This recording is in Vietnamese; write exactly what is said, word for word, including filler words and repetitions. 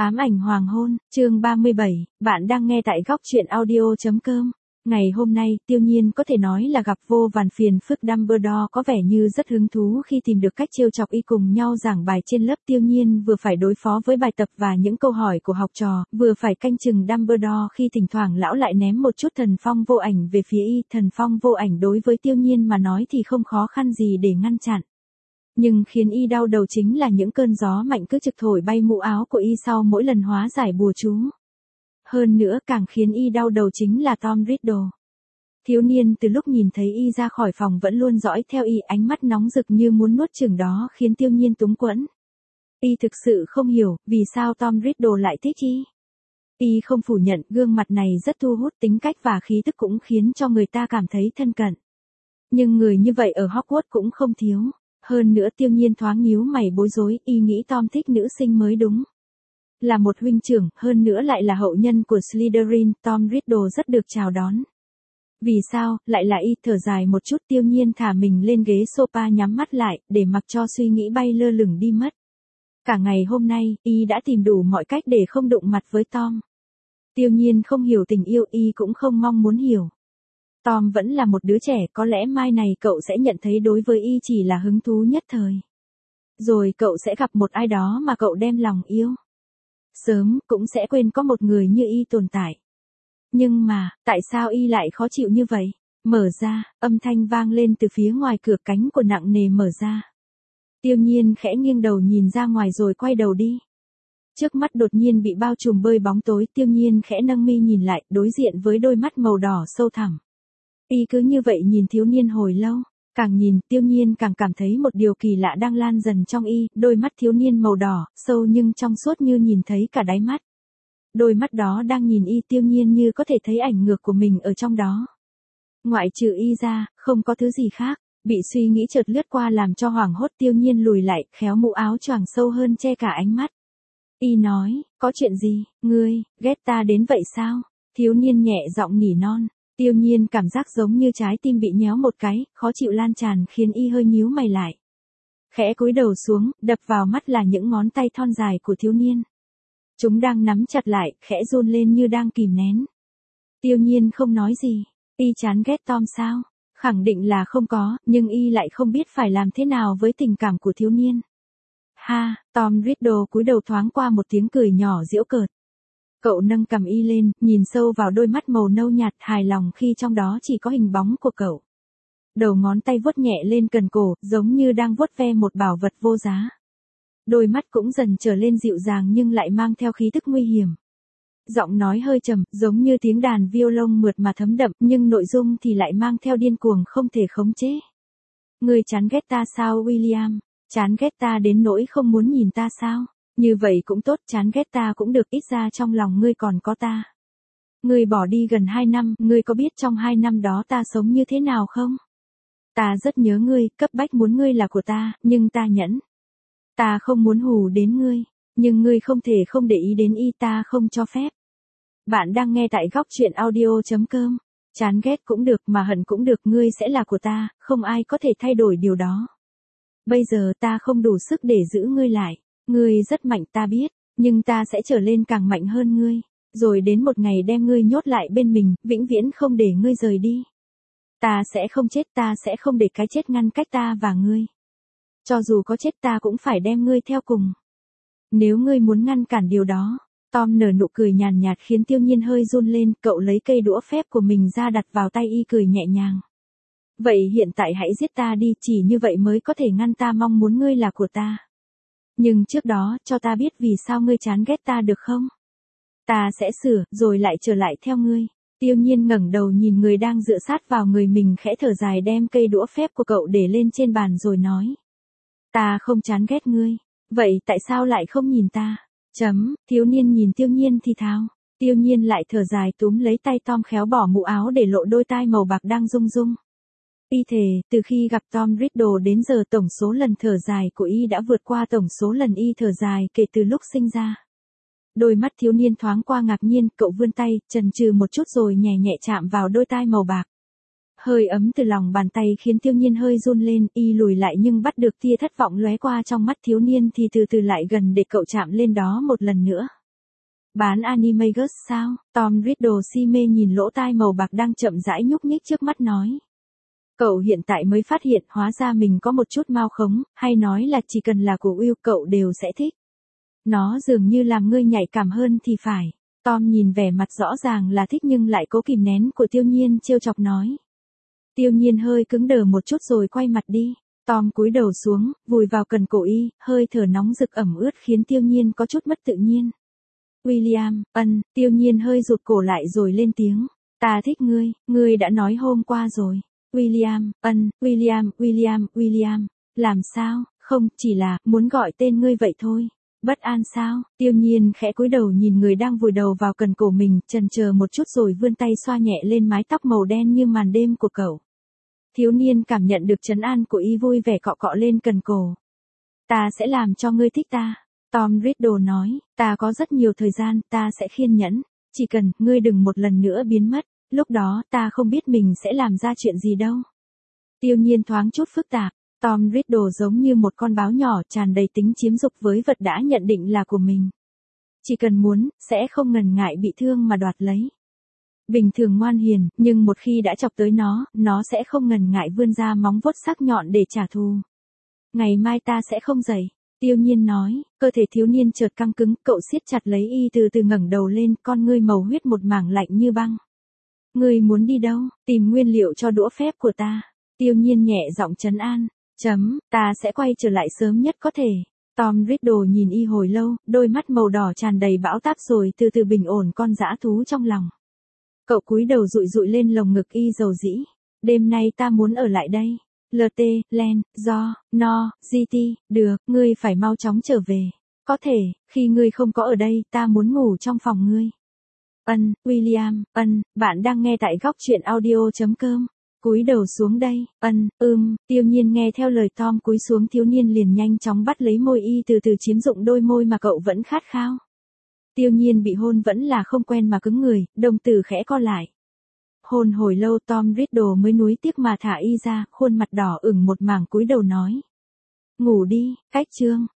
Ám ảnh hoàng hôn, chương ba mươi bảy, bạn đang nghe tại góc truyện audio.com. Ngày hôm nay, Tiêu Nhiên có thể nói là gặp vô vàn phiền phức. Dumbledore có vẻ như rất hứng thú khi tìm được cách trêu chọc y cùng nhau giảng bài trên lớp. Tiêu Nhiên vừa phải đối phó với bài tập và những câu hỏi của học trò, vừa phải canh chừng Dumbledore khi thỉnh thoảng lão lại ném một chút thần phong vô ảnh về phía y. Thần phong vô ảnh đối với Tiêu Nhiên mà nói thì không khó khăn gì để ngăn chặn. Nhưng khiến y đau đầu chính là những cơn gió mạnh cứ trực thổi bay mũ áo của y sau mỗi lần hóa giải bùa chú. Hơn nữa càng khiến y đau đầu chính là Tom Riddle. Thiếu niên từ lúc nhìn thấy y ra khỏi phòng vẫn luôn dõi theo y, ánh mắt nóng rực như muốn nuốt chửng đó khiến Tiêu Nhiên túng quẫn. Y thực sự không hiểu vì sao Tom Riddle lại thích y. Y không phủ nhận gương mặt này rất thu hút, tính cách và khí tức cũng khiến cho người ta cảm thấy thân cận. Nhưng người như vậy ở Hogwarts cũng không thiếu. Hơn nữa Tiêu Nhiên thoáng nhíu mày bối rối, y nghĩ Tom thích nữ sinh mới đúng. Là một huynh trưởng, hơn nữa lại là hậu nhân của Slytherin, Tom Riddle rất được chào đón. Vì sao, lại là y? Thở dài một chút, Tiêu Nhiên thả mình lên ghế sofa nhắm mắt lại, để mặc cho suy nghĩ bay lơ lửng đi mất. Cả ngày hôm nay, y đã tìm đủ mọi cách để không đụng mặt với Tom. Tiêu Nhiên không hiểu tình yêu, y cũng không mong muốn hiểu. Tom vẫn là một đứa trẻ, có lẽ mai này cậu sẽ nhận thấy đối với y chỉ là hứng thú nhất thời. Rồi cậu sẽ gặp một ai đó mà cậu đem lòng yêu. Sớm cũng sẽ quên có một người như y tồn tại. Nhưng mà, tại sao y lại khó chịu như vậy? Mở ra, âm thanh vang lên từ phía ngoài cửa, cánh của nặng nề mở ra. Tiêu Nhiên khẽ nghiêng đầu nhìn ra ngoài rồi quay đầu đi. Trước mắt đột nhiên bị bao trùm bởi bóng tối, Tiêu Nhiên khẽ nâng mi nhìn lại, đối diện với đôi mắt màu đỏ sâu thẳm. Y cứ như vậy nhìn thiếu niên hồi lâu, càng nhìn Tiêu Nhiên càng cảm thấy một điều kỳ lạ đang lan dần trong y, đôi mắt thiếu niên màu đỏ, sâu nhưng trong suốt như nhìn thấy cả đáy mắt. Đôi mắt đó đang nhìn y, Tiêu Nhiên như có thể thấy ảnh ngược của mình ở trong đó. Ngoại trừ y ra, không có thứ gì khác, bị suy nghĩ chợt lướt qua làm cho hoảng hốt, Tiêu Nhiên lùi lại, khéo mũ áo choàng sâu hơn che cả ánh mắt. Y nói, có chuyện gì, ngươi, ghét ta đến vậy sao? Thiếu niên nhẹ giọng nỉ non. Tiêu Nhiên cảm giác giống như trái tim bị nhéo một cái, khó chịu lan tràn khiến y hơi nhíu mày lại. Khẽ cúi đầu xuống, đập vào mắt là những ngón tay thon dài của thiếu niên. Chúng đang nắm chặt lại, khẽ run lên như đang kìm nén. Tiêu Nhiên không nói gì. Y chán ghét Tom sao? Khẳng định là không có, nhưng y lại không biết phải làm thế nào với tình cảm của thiếu niên. Ha, Tom Riddle cúi đầu thoáng qua một tiếng cười nhỏ giễu cợt. Cậu nâng cằm y lên, nhìn sâu vào đôi mắt màu nâu nhạt, hài lòng khi trong đó chỉ có hình bóng của cậu. Đầu ngón tay vuốt nhẹ lên cần cổ, giống như đang vuốt ve một bảo vật vô giá. Đôi mắt cũng dần trở lên dịu dàng nhưng lại mang theo khí tức nguy hiểm. Giọng nói hơi trầm, giống như tiếng đàn violon mượt mà thấm đậm, nhưng nội dung thì lại mang theo điên cuồng không thể khống chế. Ngươi chán ghét ta sao William? Chán ghét ta đến nỗi không muốn nhìn ta sao? Như vậy cũng tốt, chán ghét ta cũng được, ít ra trong lòng ngươi còn có ta. Ngươi bỏ đi gần hai năm, ngươi có biết trong hai năm đó ta sống như thế nào không? Ta rất nhớ ngươi, cấp bách muốn ngươi là của ta, nhưng ta nhẫn. Ta không muốn hù đến ngươi, nhưng ngươi không thể không để ý đến y, ta không cho phép. Bạn đang nghe tại góc truyện audio.com. Chán ghét cũng được mà hận cũng được, ngươi sẽ là của ta, không ai có thể thay đổi điều đó. Bây giờ ta không đủ sức để giữ ngươi lại. Ngươi rất mạnh ta biết, nhưng ta sẽ trở lên càng mạnh hơn ngươi. Rồi đến một ngày đem ngươi nhốt lại bên mình, vĩnh viễn không để ngươi rời đi. Ta sẽ không chết, ta sẽ không để cái chết ngăn cách ta và ngươi. Cho dù có chết ta cũng phải đem ngươi theo cùng. Nếu ngươi muốn ngăn cản điều đó. Tom nở nụ cười nhàn nhạt khiến Tiêu Nhiên hơi run lên, cậu lấy cây đũa phép của mình ra đặt vào tay y, cười nhẹ nhàng. Vậy hiện tại hãy giết ta đi, chỉ như vậy mới có thể ngăn ta mong muốn ngươi là của ta. Nhưng trước đó, cho ta biết vì sao ngươi chán ghét ta được không? Ta sẽ sửa, rồi lại trở lại theo ngươi. Tiêu Nhiên ngẩng đầu nhìn người đang dựa sát vào người mình, khẽ thở dài đem cây đũa phép của cậu để lên trên bàn rồi nói. Ta không chán ghét ngươi. Vậy tại sao lại không nhìn ta? Chấm, thiếu niên nhìn Tiêu Nhiên thì thào. Tiêu Nhiên lại thở dài túm lấy tay Tom khéo bỏ mũ áo để lộ đôi tai màu bạc đang rung rung. Y thề, từ khi gặp Tom Riddle đến giờ tổng số lần thở dài của y đã vượt qua tổng số lần y thở dài kể từ lúc sinh ra. Đôi mắt thiếu niên thoáng qua ngạc nhiên, cậu vươn tay, chần chừ một chút rồi nhẹ nhẹ chạm vào đôi tai màu bạc. Hơi ấm từ lòng bàn tay khiến Tiêu Nhiên hơi run lên, y lùi lại nhưng bắt được tia thất vọng lóe qua trong mắt thiếu niên thì từ từ lại gần để cậu chạm lên đó một lần nữa. Bán Animagus sao? Tom Riddle si mê nhìn lỗ tai màu bạc đang chậm rãi nhúc nhích trước mắt nói. Cậu hiện tại mới phát hiện hóa ra mình có một chút mao khống, hay nói là chỉ cần là của Will cậu đều sẽ thích. Nó dường như làm ngươi nhạy cảm hơn thì phải. Tom nhìn vẻ mặt rõ ràng là thích nhưng lại cố kìm nén của Tiêu Nhiên trêu chọc nói. Tiêu Nhiên hơi cứng đờ một chút rồi quay mặt đi. Tom cúi đầu xuống, vùi vào cần cổ y, hơi thở nóng rực ẩm ướt khiến Tiêu Nhiên có chút mất tự nhiên. William, ân, Tiêu Nhiên hơi rụt cổ lại rồi lên tiếng. Ta thích ngươi, ngươi đã nói hôm qua rồi. William, ân, William, William, William. Làm sao, không, chỉ là, muốn gọi tên ngươi vậy thôi. Bất an sao? Tiêu Nhiên khẽ cúi đầu nhìn người đang vùi đầu vào cần cổ mình, chần chờ một chút rồi vươn tay xoa nhẹ lên mái tóc màu đen như màn đêm của cậu. Thiếu niên cảm nhận được trấn an của y vui vẻ cọ cọ lên cần cổ. Ta sẽ làm cho ngươi thích ta. Tom Riddle nói, ta có rất nhiều thời gian, ta sẽ khiên nhẫn. Chỉ cần, ngươi đừng một lần nữa biến mất, lúc đó ta không biết mình sẽ làm ra chuyện gì đâu. Tiêu Nhiên thoáng chút phức tạp. Tom Riddle giống như một con báo nhỏ tràn đầy tính chiếm dục với vật đã nhận định là của mình. Chỉ cần muốn, sẽ không ngần ngại bị thương mà đoạt lấy. Bình thường ngoan hiền, nhưng một khi đã chọc tới nó, nó sẽ không ngần ngại vươn ra móng vuốt sắc nhọn để trả thù. Ngày mai ta sẽ không dậy. Tiêu Nhiên nói, cơ thể thiếu niên chợt căng cứng, cậu siết chặt lấy y từ từ ngẩng đầu lên, con ngươi màu huyết một mảng lạnh như băng. Ngươi muốn đi đâu? Tìm nguyên liệu cho đũa phép của ta. Tiêu Nhiên nhẹ giọng trấn an. Chấm, ta sẽ quay trở lại sớm nhất có thể. Tom Riddle nhìn y hồi lâu, đôi mắt màu đỏ tràn đầy bão táp rồi từ từ bình ổn con dã thú trong lòng. Cậu cúi đầu dụi dụi lên lồng ngực y dầu dĩ. Đêm nay ta muốn ở lại đây. lờ tê, Len, Do, No, giê tê, được, ngươi phải mau chóng trở về. Có thể, khi ngươi không có ở đây, ta muốn ngủ trong phòng ngươi. Ân, William, ân, bạn đang nghe tại góc truyện audio chấm com. Cúi đầu xuống đây, ân, ưm, Tiêu Nhiên nghe theo lời Tom cúi xuống thiếu niên liền nhanh chóng bắt lấy môi y từ từ chiếm dụng đôi môi mà cậu vẫn khát khao. Tiêu Nhiên bị hôn vẫn là không quen mà cứng người, đồng tử khẽ co lại. Hôn hồi lâu Tom Riddle mới nuối tiếc mà thả y ra, khuôn mặt đỏ ửng một mảng cúi đầu nói. Ngủ đi, cách chương,